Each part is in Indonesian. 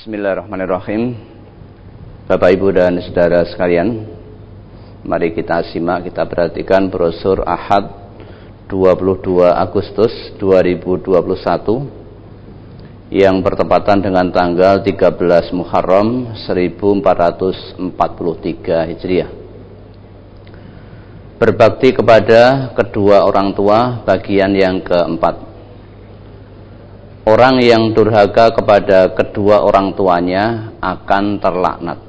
Bismillahirrahmanirrahim. Bapak, Ibu, dan saudara sekalian, mari kita simak, kita perhatikan brosur Ahad 22 Agustus 2021 yang bertepatan dengan tanggal 13 Muharram 1443 Hijriah. Berbakti kepada kedua orang tua, bagian yang keempat. Orang yang durhaka kepada kedua orang tuanya akan terlaknat.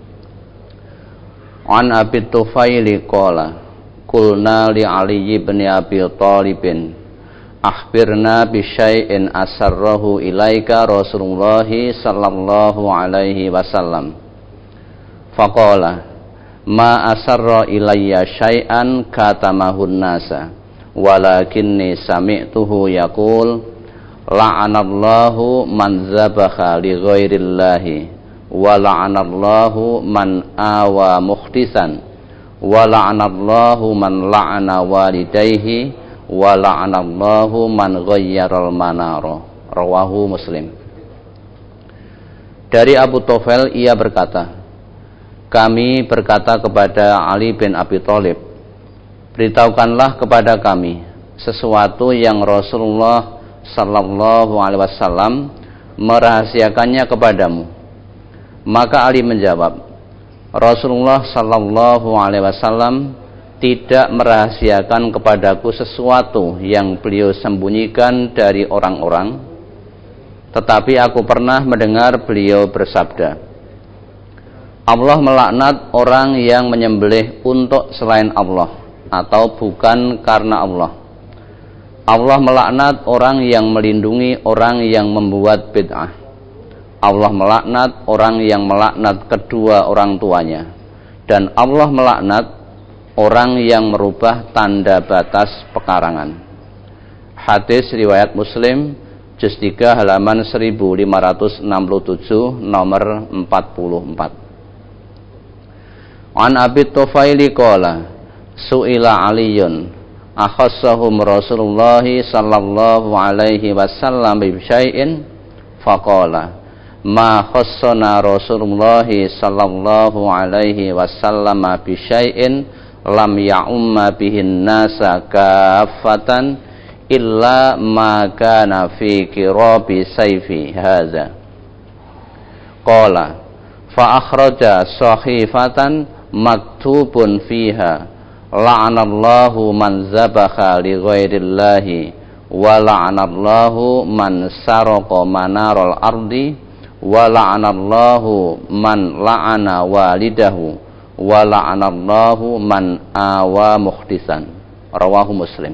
An Abi Tufaili qala qulna li Ali ibn Abi Thalib akhbirna bi syai'in asarrahu ilaika Rasulullah sallallahu alaihi wasallam. Faqala ma asarra ilayya syai'an katamahun nasa walakinni sami'tuhu yaqul la'anallahu man zabaha li ghairillahi wa la'anallahu man awa mukhtisan wa la'anallahu man la'ana walidayhi wa la'anallahu man ghayyaral manara. Rawahu Muslim. Dari Abu Tufail ia berkata, kami berkata kepada Ali bin Abi Thalib, beritahukanlah kepada kami sesuatu yang Rasulullah sallallahu alaihi wasallam merahasiakannya kepadamu. Maka Ali menjawab, Rasulullah sallallahu alaihi wasallam tidak merahasiakan kepadaku sesuatu yang beliau sembunyikan dari orang-orang, tetapi aku pernah mendengar beliau bersabda, Allah melaknat orang yang menyembelih untuk selain Allah atau bukan karena Allah. Allah melaknat orang yang melindungi orang yang membuat bid'ah. Allah melaknat orang yang melaknat kedua orang tuanya. Dan Allah melaknat orang yang merubah tanda batas pekarangan. Hadis riwayat Muslim, juz 3 halaman 1567 nomor 44. An Abi Tufaili qala su'ila Aliyun akhassahum Rasulullah sallallahu alaihi wasallam bi syai'in faqala ma khassana Rasulullah sallallahu alaihi wasallam bi syai'in lam ya'umma bihin nasa kaffatan illa ma kana fi qirabi sayfi hadza qala fa akhraja sahifatan maktubun fiha la'anallahu man zabaha li ghairillahi wa la'anallahu man saraqa manaral ardi wa la'anallahu man la'ana walidahu wa la'anallahu man awa mukhtisan. Rawahu Muslim.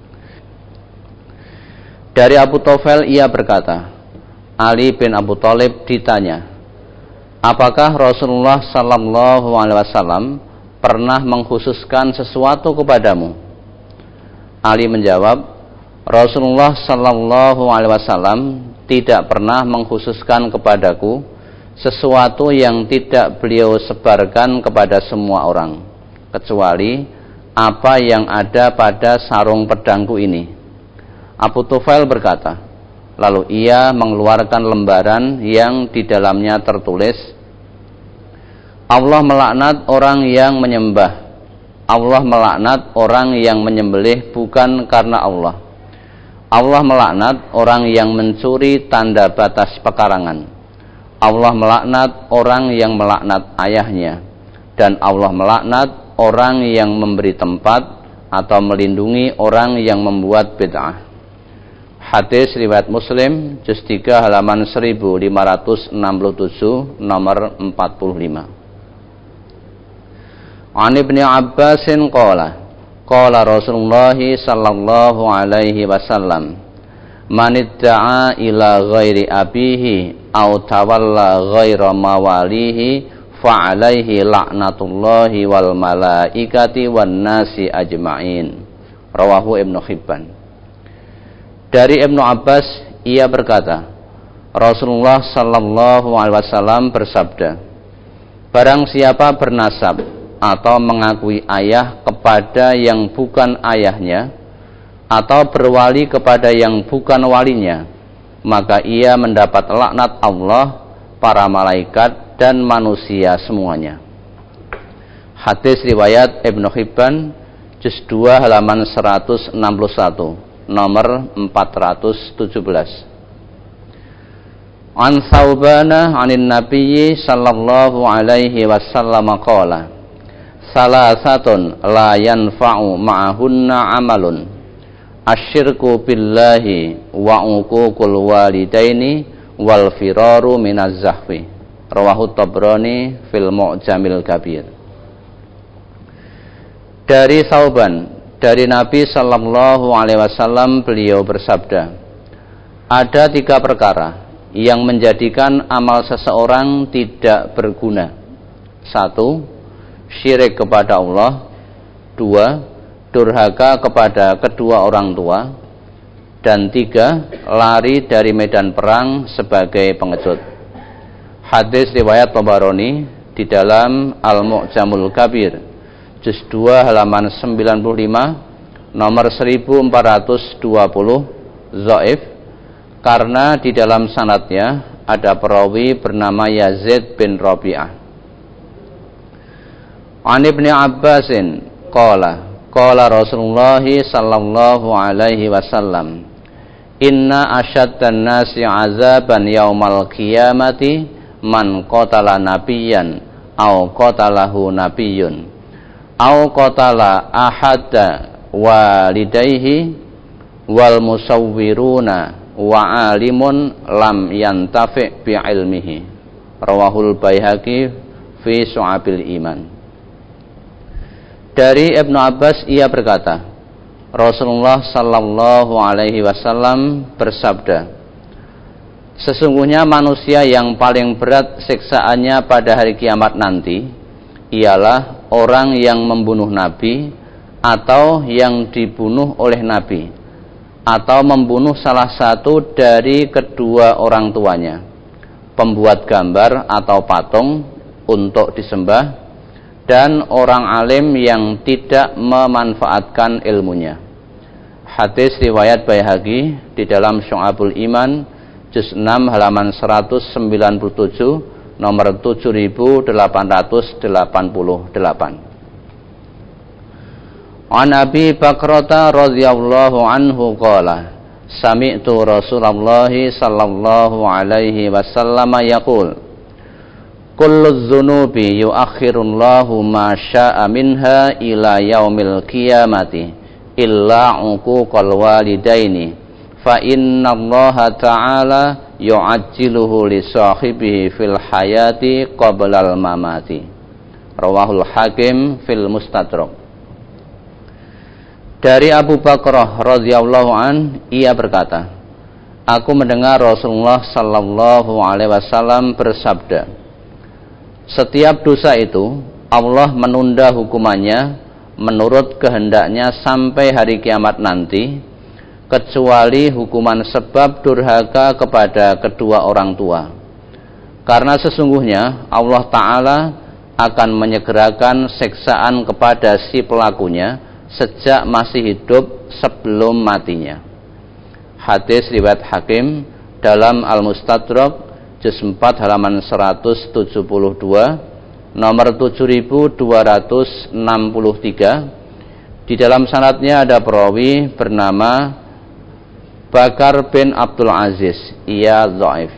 Dari Abu Tufail ia berkata, Ali bin Abu Thalib ditanya, apakah Rasulullah sallallahu alaihi wasallam pernah mengkhususkan sesuatu kepadamu? Ali menjawab, Rasulullah sallallahu alaihi wasallam tidak pernah mengkhususkan kepadaku sesuatu yang tidak beliau sebarkan kepada semua orang, kecuali apa yang ada pada sarung pedangku ini. Abu Tufail berkata, lalu ia mengeluarkan lembaran yang di dalamnya tertulis, Allah melaknat orang yang menyembah. Allah melaknat orang yang menyembelih bukan karena Allah. Allah melaknat orang yang mencuri tanda batas pekarangan. Allah melaknat orang yang melaknat ayahnya. Dan Allah melaknat orang yang memberi tempat atau melindungi orang yang membuat bid'ah. Hadis riwayat Muslim, juz 3 halaman 1567 nomor 45. An Ibnu Abbasin qala qala Rasulullah sallallahu alaihi wasallam man idda'a ila ghairi abihi aw tawalla ghaira mawalihi fa alaihi la'natullahi wal malaikati wan nasi ajma'in. Rawahu Ibnu Hibban. Dari Ibnu Abbas ia berkata, Rasulullah sallallahu alaihi wasallam bersabda, barang siapa bernasab atau mengakui ayah kepada yang bukan ayahnya atau berwali kepada yang bukan walinya, maka ia mendapat laknat Allah para malaikat dan manusia semuanya. Hadis riwayat Ibnu Hibban juz 2 halaman 161 nomor 417. An Thawbana 'anin Nabiyyi sallallahu alaihi wasallam qala salasatun la yanfa'u ma'ahunna 'amalun asyirku billahi wa uququl walidaini wal firaru minaz zahfi. Rawahu Tabrani fil Mu'jamil Kabir. Dari Thawban, dari Nabi sallallahu alaihi wasallam, beliau bersabda, ada 3 perkara yang menjadikan amal seseorang tidak berguna. 1. Syirik kepada Allah. 2. Durhaka kepada kedua orang tua. Dan 3. Lari dari medan perang sebagai pengecut. Hadis riwayat Tabarani di dalam Al-Mu'jamul Kabir juz 2 halaman 95 nomor 1420 dhaif, karena di dalam sanadnya ada perawi bernama Yazid bin Rabi'ah. An Ibnu Abbasin qala Rasulullah sallallahu alaihi wasallam, inna asyaddan nasi azaban yaumal qiyamati man qatala nabiyyan aw qatalahu nabiyyun aw qatala ahada walidayhi wal musawwiruna wa alimun lam yantafi' bi ilmihi. Rawahul Baihaqi fi Syu'abil Iman. Dari Ibnu Abbas ia berkata, Rasulullah sallallahu alaihi wasallam bersabda, sesungguhnya manusia yang paling berat siksaannya pada hari kiamat nanti ialah orang yang membunuh nabi atau yang dibunuh oleh nabi, atau membunuh salah satu dari kedua orang tuanya, pembuat gambar atau patung untuk disembah, dan orang alim yang tidak memanfaatkan ilmunya. Hadis riwayat Baihaqi di dalam Syu'abul Iman juz 6 halaman 197 nomor 7888. An Abi Bakrata radhiyallahu anhu qala sami'tu Rasulullah sallallahu alaihi wasallam yaqul kullu dzunubi yuakhirullahu ma syaa minha ila yaumil qiyamati illa uquqal walidaini fa innallaha ta'ala yu'ajjiluhu li sahibihi fil hayati qablal mamati. Rawahul Hakim fil Mustadrak. Dari Abu Bakrah radhiyallahu an, ia berkata, aku mendengar Rasulullah sallallahu alaihi wasallam bersabda, setiap dosa itu Allah menunda hukumannya menurut kehendaknya sampai hari kiamat nanti, kecuali hukuman sebab durhaka kepada kedua orang tua. Karena sesungguhnya Allah Ta'ala akan menyegerakan siksaan kepada si pelakunya sejak masih hidup sebelum matinya. Hadis riwayat Hakim dalam Al-Mustadrak juz 4 halaman 172 nomor 7263. Di dalam sanadnya ada perawi bernama Bakar bin Abdul Aziz, ia dhaif.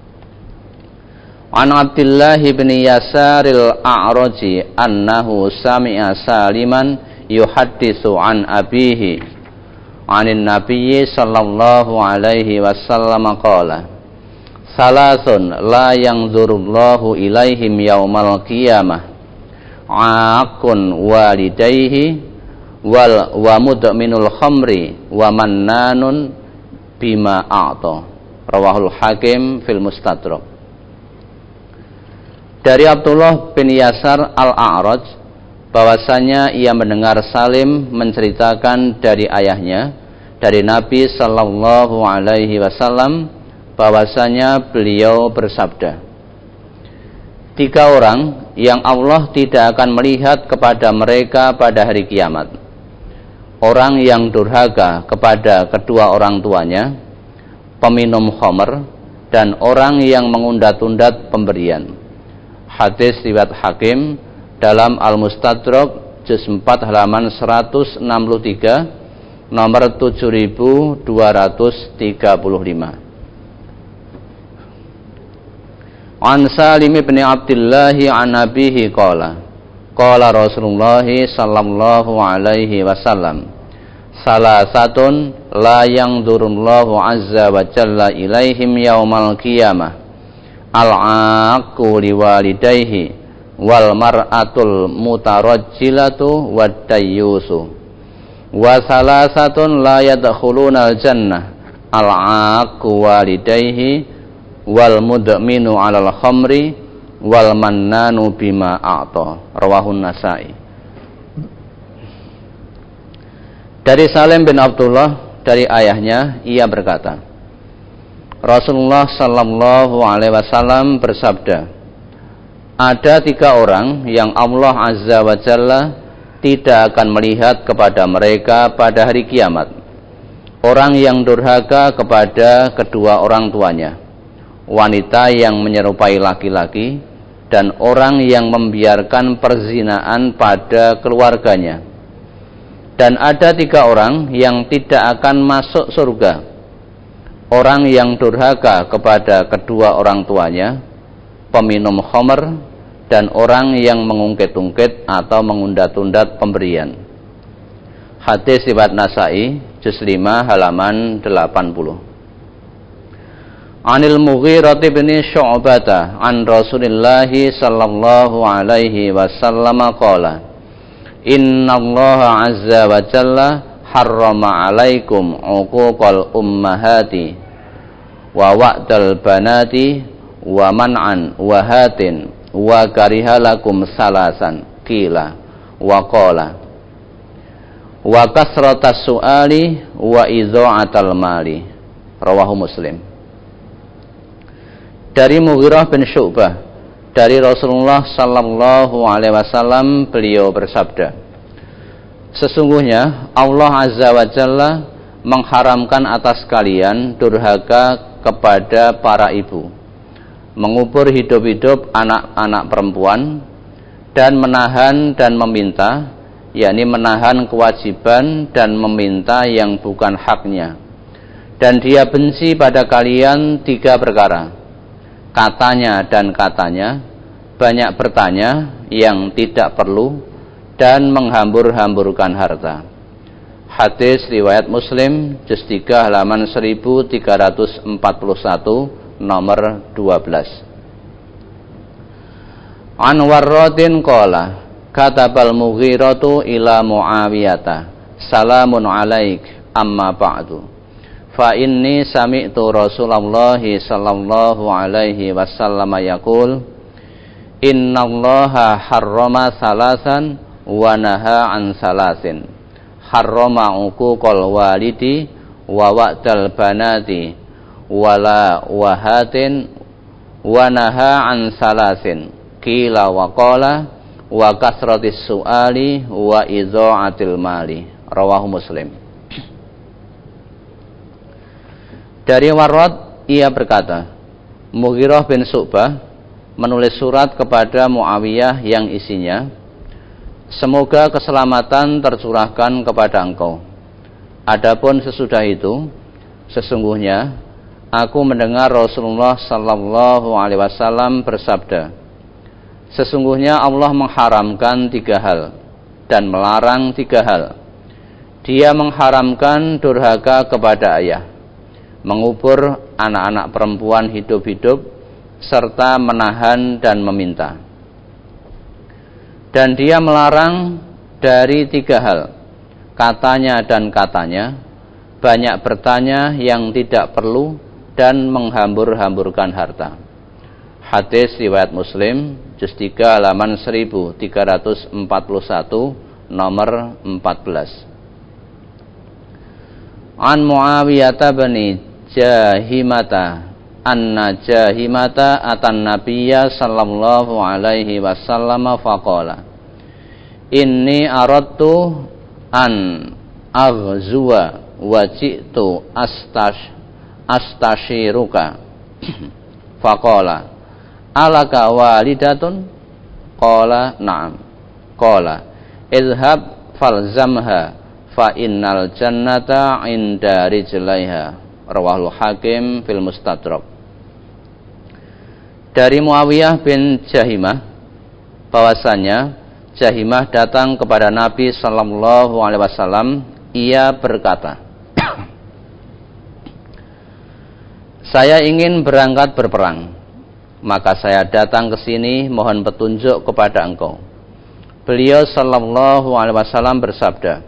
An Abdullah bin Yasaril A'raji annahu sami'a Saliman yuhaddisu an abihi anin nabiyyi sallallahu alaihi wasallam qala salasun la yanzurullahu ilaihim yaumal qiyamah aqun walidayhi wa mudminul khamri wa mannanun bima a'ta. Rawahul Hakim fil Mustadrak. Dari Abdullah bin Yasar al-A'raj bahwasanya ia mendengar Salim menceritakan dari ayahnya dari Nabi sallallahu alaihi wasallam bahwasanya beliau bersabda, 3 orang yang Allah tidak akan melihat kepada mereka pada hari kiamat. Orang yang durhaka kepada kedua orang tuanya, peminum khamr, dan orang yang mengundat-undat pemberian. Hadis riwayat Hakim dalam Al-Mustadrak juz 4 halaman 163 nomor 7235. An Salim bin Abdullah an abihi qala Rasulullah sallallahu alaihi wasallam salasatun la yanzurullahu azza wa jalla ilaihim yaumal qiyamah al-aqu liwalidayhi wal mar'atul mutarajjilatu wad dayyusu wa salasatun la yadkhulunal jannah al-aqu walidayhi wal mudminu 'alal khamri wal mannanu bima a'ta. Rawahun Nasa'i. Dari Salim bin Abdullah dari ayahnya, ia berkata, Rasulullah sallallahu alaihi wasallam bersabda, ada 3 orang yang Allah azza wa jalla tidak akan melihat kepada mereka pada hari kiamat. Orang yang durhaka kepada kedua orang tuanya, wanita yang menyerupai laki-laki, dan orang yang membiarkan perzinaan pada keluarganya. Dan ada 3 orang yang tidak akan masuk surga. Orang yang durhaka kepada kedua orang tuanya, peminum khamr, dan orang yang mengungkit-ungkit atau mengundat-undat pemberian. Hadis riwayat Nasa'i juz 5 halaman 80. Anil Mughirah bin Syu'bah an Rasulillah sallallahu alaihi wasallam qala Innallaha azza wa jalla harrama alaikum uquqal ummahati wa wa'dal banati wa man'an wa hatin wa karihalakum salasan qila wa qala wa kasratas su'ali wa idha'atal mali. Rawahu Muslim. Dari Mughirah bin Syu'bah dari Rasulullah sallallahu alaihi wasallam, beliau bersabda, sesungguhnya Allah azza wa jalla mengharamkan atas kalian durhaka kepada para ibu, mengubur hidup-hidup anak-anak perempuan, dan menahan dan meminta, yakni menahan kewajiban dan meminta yang bukan haknya. Dan dia benci pada kalian 3 perkara, katanya dan katanya, banyak bertanya yang tidak perlu, dan menghambur-hamburkan harta. Hadis riwayat Muslim juz 3 halaman 1341 nomor 12. An Warradin qala katabal Mughiratu ila Muawiyata salamun alaik amma ba'du fa inni sami'tu Rasulullah sallallahu alaihi wasallam yaqul innallaha harrama salasan wa naha an salasin harrama uquqal walidi wa wa'dal banati wala wahatin wa naha an salasin qila wa qala wa kasratis su'ali wa idha'atil mali. Rawahu Muslim. Dari Warrad, ia berkata, Mughirah bin Syu'bah menulis surat kepada Muawiyah yang isinya, semoga keselamatan tercurahkan kepada engkau. Adapun sesudah itu, sesungguhnya aku mendengar Rasulullah sallallahu alaihi wasallam bersabda, sesungguhnya Allah mengharamkan 3 hal dan melarang 3 hal. Dia mengharamkan durhaka kepada ayah, mengubur anak-anak perempuan hidup-hidup, serta menahan dan meminta. Dan dia melarang dari 3 hal, katanya dan katanya, banyak bertanya yang tidak perlu, dan menghambur-hamburkan harta. Hadis riwayat Muslim juz 3 halaman 1341 nomor 14. An Muawiyah bin Jahimata anna Jahimata atan nabiyya sallallahu alaihi wasallam faqala inni aradtu an aghzuwa wa ji'tu astashiruka Faqala, alaka walidatun? Qala, na'am. Qala, idhab falzamha fa innal jannata inda rijlaiha. Rawahul Hakim fil Mustadrak. Dari Muawiyah bin Jahimah bahwasanya Jahimah datang kepada Nabi sallallahu alaihi wasallam, ia berkata, saya ingin berangkat berperang, maka saya datang ke sini mohon petunjuk kepada engkau. Beliau sallallahu alaihi wasallam bersabda,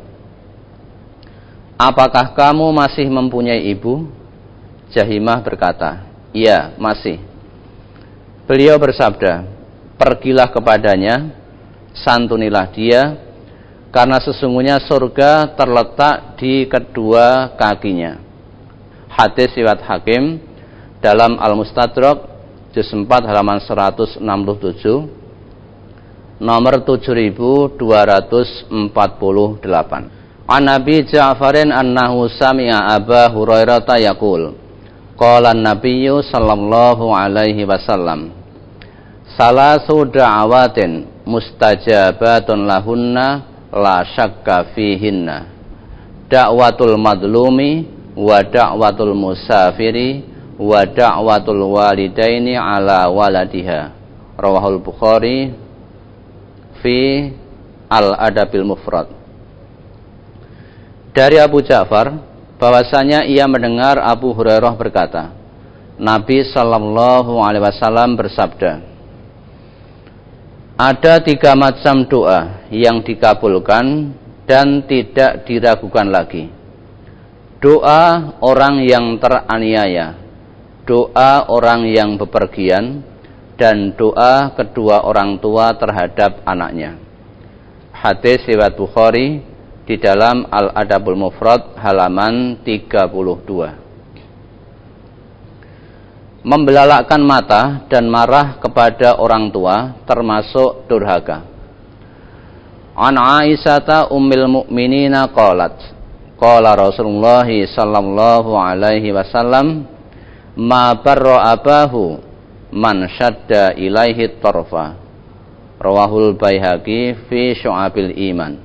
apakah kamu masih mempunyai ibu? Jahimah berkata, iya, masih. Beliau bersabda, pergilah kepadanya, santunilah dia, karena sesungguhnya surga terletak di kedua kakinya. Hadis riwayat Hakim dalam Al-Mustadrak juz 4 halaman 167, nomor 7248. An Nabi Ja'farin annahu sami'a Aba Hurairah yaqul, qala an-nabiyyu sallallahu alaihi wasallam, salasu da'awatin mustajabatun lahunna la syakka fihinna, da'watul madlumi wa da'watul musafiri wa da'watul walidaini ala waladiha. Rawahul Bukhari fi Al-Adabil Mufrad. Dari Abu Ja'far bahwasanya ia mendengar Abu Hurairah berkata, Nabi sallallahu alaihi wasallam bersabda, ada 3 macam doa yang dikabulkan dan tidak diragukan lagi. Doa orang yang teraniaya, doa orang yang bepergian, dan doa kedua orang tua terhadap anaknya. Hadis riwayat Bukhari di dalam Al-Adabul Mufrad halaman 32. Membelalakkan mata dan marah kepada orang tua termasuk durhaka. An Aisyata ummil mu'minina qalat, qala Rasulullah sallallahu alaihi wasallam, ma barra abahu man syadda ilaihi tarfa. Rawahul Baihaqi fi Syu'abil Iman.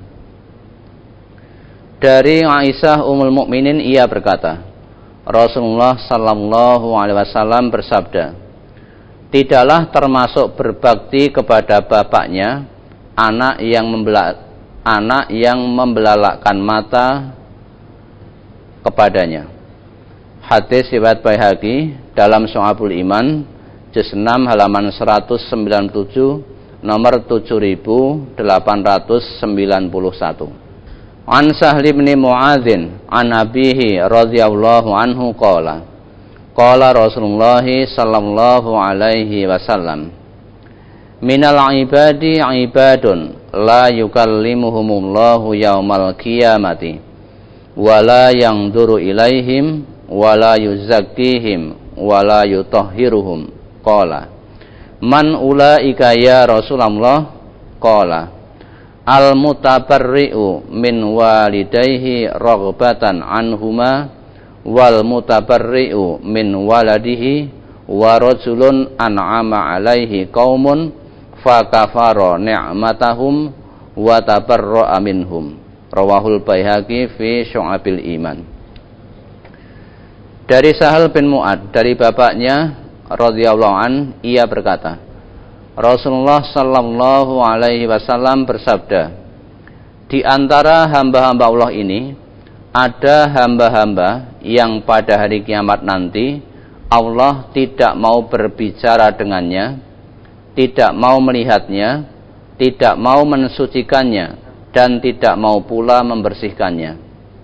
Dari Aisyah ummul mukminin ia berkata, Rasulullah sallallahu alaihi wasallam bersabda, tidaklah termasuk berbakti kepada bapaknya anak yang membelalakkan mata kepadanya. Hadis riwayat Baihaqi dalam Syu'abul Iman juz 6 halaman 197, nomor 7891. An Sahli bin Mu'adzin an abihi radhiyallahu anhu qala, qala Rasulullah sallallahu alaihi wasallam, minal ibadi ibadun la yukallimuhumullahu yaumal qiyamati wa la yanzuru ilaihim wa la yuzakkihim wa la yutahhiruhum. Qala, man ulaika ya Rasulullah? Qala, al-mutabarri'u min walidayhi raghbatan anhuma wal mutabarri'u min waladihi wa rajulun an'ama alaihi qaumun fakafara ni'matahum wa tabarra'a minhum. Rawahul Baihaqi fi Syu'abil Iman. Dari Sahal bin Mu'ad dari bapaknya radhiyallahu an, ia berkata, Rasulullah sallallahu alaihi wasallam bersabda, di antara hamba-hamba Allah ini ada hamba-hamba yang pada hari kiamat nanti Allah tidak mau berbicara dengannya, tidak mau melihatnya, tidak mau mensucikannya, dan tidak mau pula membersihkannya.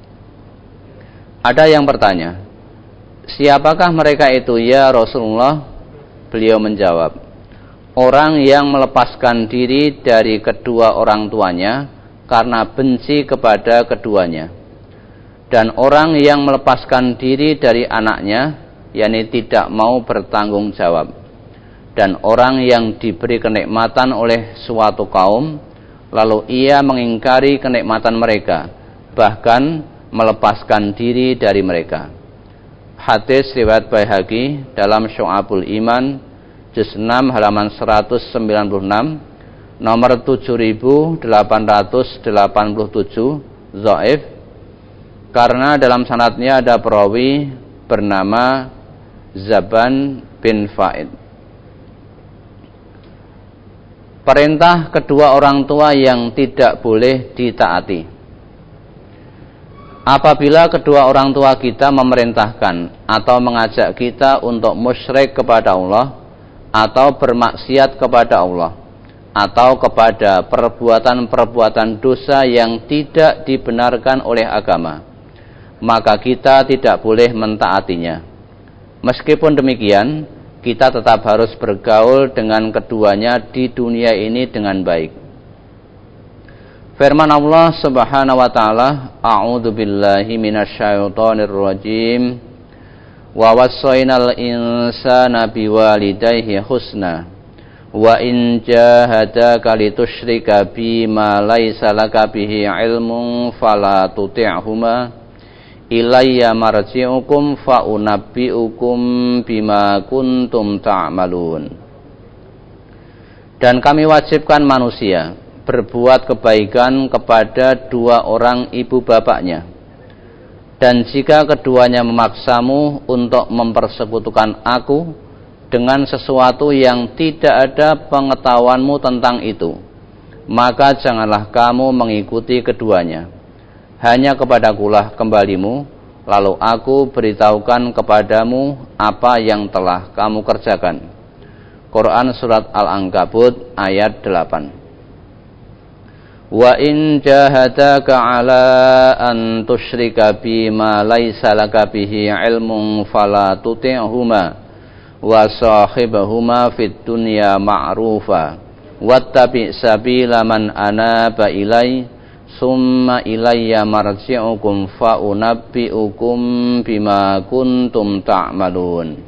Ada yang bertanya, siapakah mereka itu ya Rasulullah? Beliau menjawab, orang yang melepaskan diri dari kedua orang tuanya karena benci kepada keduanya, dan orang yang melepaskan diri dari anaknya, yakni tidak mau bertanggung jawab, dan orang yang diberi kenikmatan oleh suatu kaum lalu ia mengingkari kenikmatan mereka, bahkan melepaskan diri dari mereka. Hadis riwayat Baihaqi dalam Syu'abul Iman juz 6 halaman 196 nomor 7887 dhaif karena dalam sanadnya ada perawi bernama Zaban bin Fa'id. Perintah kedua orang tua yang tidak boleh ditaati. Apabila kedua orang tua kita memerintahkan atau mengajak kita untuk musyrik kepada Allah atau bermaksiat kepada Allah atau kepada perbuatan-perbuatan dosa yang tidak dibenarkan oleh agama, maka kita tidak boleh mentaatinya. Meskipun demikian, kita tetap harus bergaul dengan keduanya di dunia ini dengan baik. Firman Allah Subhanahu wa taala, A'udzu billahi minasyaitonir rajim. Wa wassaynal insana biwalidayhi husna. Wa in jahadaka litusyrika bima laysa laka bihi ilmun fala tuti'huma. Ilayya marji'ukum fa unabbi'ukum bima kuntum ta'malun. Dan kami wajibkan manusia berbuat kebaikan kepada dua orang ibu bapaknya. Dan jika keduanya memaksamu untuk mempersekutukan aku dengan sesuatu yang tidak ada pengetahuanmu tentang itu, maka janganlah kamu mengikuti keduanya. Hanya kepadakulah kembalimu, lalu aku beritahukan kepadamu apa yang telah kamu kerjakan. Quran Surat Al-Ankabut ayat 8. Wa in jahadaka ala an tusyrika bima laysa laka bihi ilmun fala tuti'huma wa sahibhuma fid dunya ma'rufa wattabi' sabila man anaba ilai summa ilayya marji'ukum fa unabbi'ukum bima kuntum ta'malun.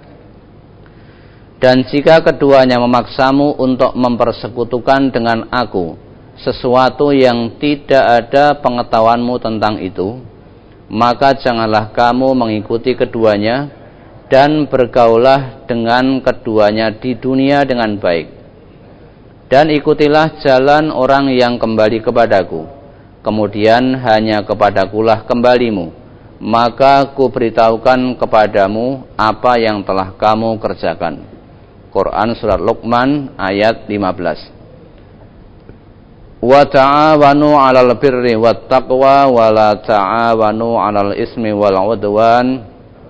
Dan jika keduanya memaksamu untuk mempersekutukan dengan aku sesuatu yang tidak ada pengetahuanmu tentang itu, maka janganlah kamu mengikuti keduanya dan bergaulah dengan keduanya di dunia dengan baik. Dan ikutilah jalan orang yang kembali kepadaku, kemudian hanya kepadakulah kembalimu, maka ku beritahukan kepadamu apa yang telah kamu kerjakan. Quran Surat Luqman ayat 15. Wa ta'awanu 'alal birri wat taqwa wa la ta'awanu 'alal ismi wal 'udwan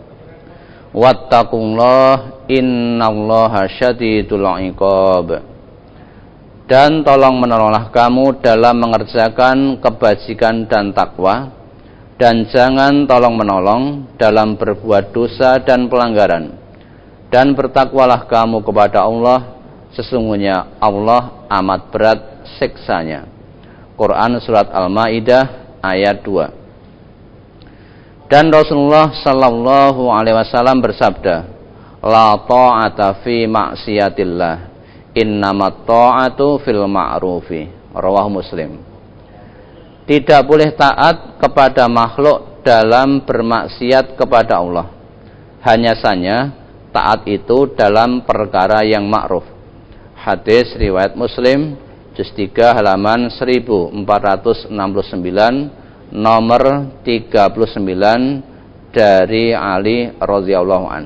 wattaqullaha innallaha syadidul 'iqab. Dan tolong menolonglah kamu dalam mengerjakan kebajikan dan takwa, dan jangan tolong menolong dalam berbuat dosa dan pelanggaran. Dan bertakwalah kamu kepada Allah, sesungguhnya Allah amat berat siksanya. Quran Surat Al-Ma'idah ayat 2. Dan Rasulullah sallallahu alaihi wasallam bersabda, la ta'ata fi maksiatillah, innamat ta'atu fil ma'rufi. Rawahu Muslim. Tidak boleh taat kepada makhluk dalam bermaksiat kepada Allah. Hanya saja taat itu dalam perkara yang ma'ruf. Hadis riwayat Muslim juz 3 halaman 1469 nomor 39 dari Ali radhiyallahu an.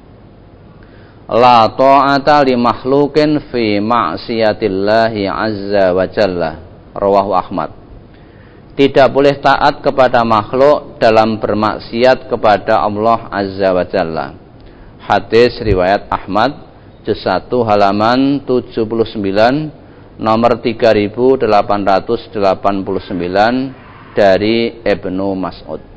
La ta'ata li makhluqin fi ma'siyatillahi azza wa jalla. Rawahu Ahmad. Tidak boleh taat kepada makhluk dalam bermaksiat kepada Allah azza wa jalla. Hadis riwayat Ahmad juz 1 halaman 79 nomor 3889 dari Ibnu Mas'ud.